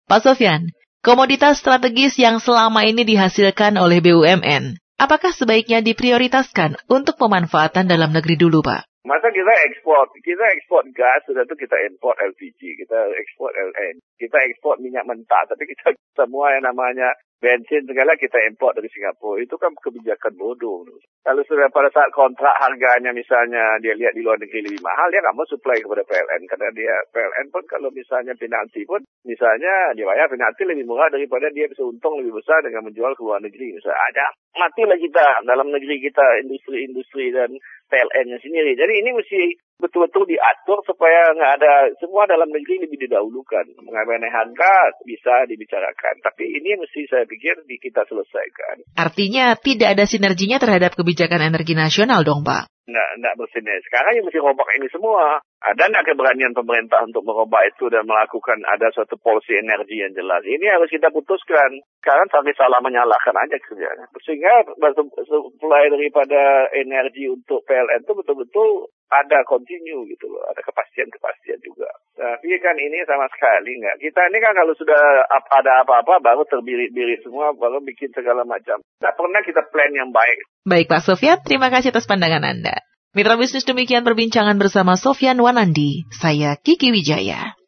Pak Sofyan, komoditas strategis yang selama ini dihasilkan oleh BUMN, apakah sebaiknya diprioritaskan untuk pemanfaatan dalam negeri dulu, Pak? Masa kita ekspor gas, sudah itu kita import LPG, kita ekspor LNG, kita ekspor minyak mentah, tapi kita semua yang namanya bensin segala kita import dari Singapura. Itu kan kebijakan bodoh. Kalau sudah pada saat kontrak harganya misalnya dia lihat di luar negeri lebih mahal, dia nggak mau supply kepada PLN. Karena dia PLN pun kalau misalnya penalti pun, misalnya dia bayar penalti lebih murah daripada dia bisa untung lebih besar dengan menjual ke luar negeri. Misalnya ada, matilah kita dalam negeri kita, industri-industri dan PLN-nya sendiri. Jadi ini mesti betul-betul diatur supaya nggak ada, semua dalam negeri lebih didahulukan. Mengenai harga bisa dibicarakan. Tapi ini mesti saya pikir kita selesaikan. Artinya tidak ada sinerginya terhadap kebijakan energi nasional dong, Pak? Nggak bersinergi. Sekarang yang mesti robak ini semua. Ada nggak keberanian pemerintah untuk merubah itu dan melakukan ada suatu policy energi yang jelas? Ini harus kita putuskan. Sekarang sampai salah menyalahkan aja kerjanya. Sehingga supply daripada energi untuk PLN itu betul-betul ada continue gitu loh. Ada kepastian-kepastian juga. Tapi kan ini sama sekali nggak. Kita ini kan kalau sudah ada apa-apa baru terbirit-birit semua, baru bikin segala macam. Nggak pernah kita plan yang baik. Baik Pak Sofyan, terima kasih atas pandangan Anda. Mitra bisnis, demikian perbincangan bersama Sofyan Wanandi. Saya Kiki Wijaya.